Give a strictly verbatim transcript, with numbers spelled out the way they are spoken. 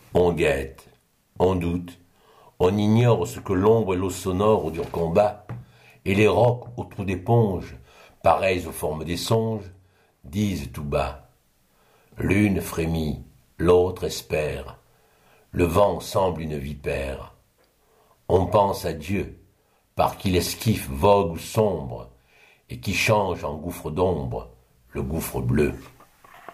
On guette, on doute, on ignore ce que l'ombre et l'eau sonore au dur combat, et les rocs au trou d'éponge, pareils aux formes des songes, disent tout bas. L'une frémit, l'autre espère, le vent semble une vipère. On pense à Dieu, par qui l'esquif vogue ou sombre, et qui change en gouffre d'ombre le gouffre bleu.